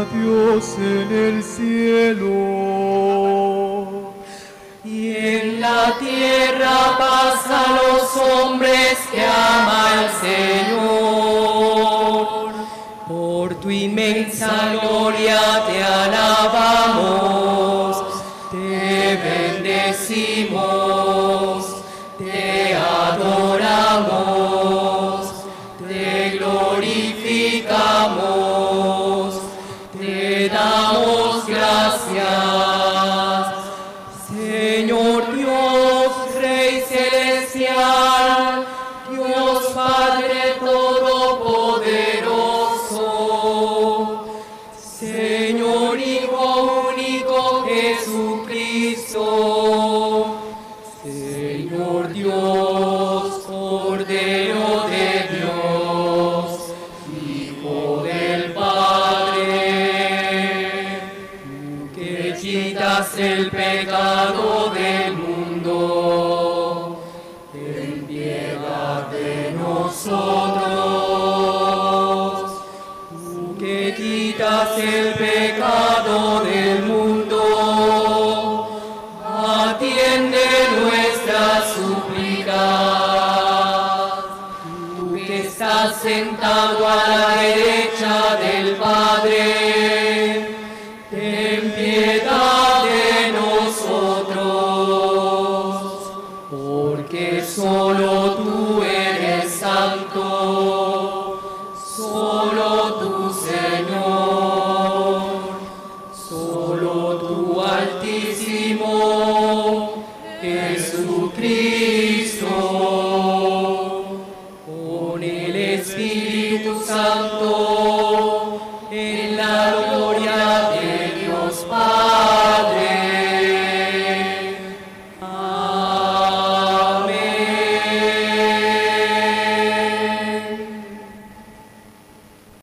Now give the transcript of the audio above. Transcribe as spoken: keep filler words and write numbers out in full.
Dios en el cielo. Y en la tierra paz a los hombres que ama el Señor. Por tu inmensa gloria te alabamos, te bendecimos, te adoramos, te glorificamos, te damos gracias. Señor Dios, Rey celestial, Dios Padre todopoderoso, Señor Hijo único Jesucristo, Señor Dios, Cordero de Dios, Hijo del Padre, tú que quitas el pecado del mundo, ten piedad de nosotros. Tú que quitas el pecado del mundo, atiende nuestras súplicas. Tú que estás sentado a la derecha del Padre, ten piedad de nosotros, porque solo tú eres santo, solo tú, Señor, solo tú, Altísimo Jesucristo, con el Espíritu Santo,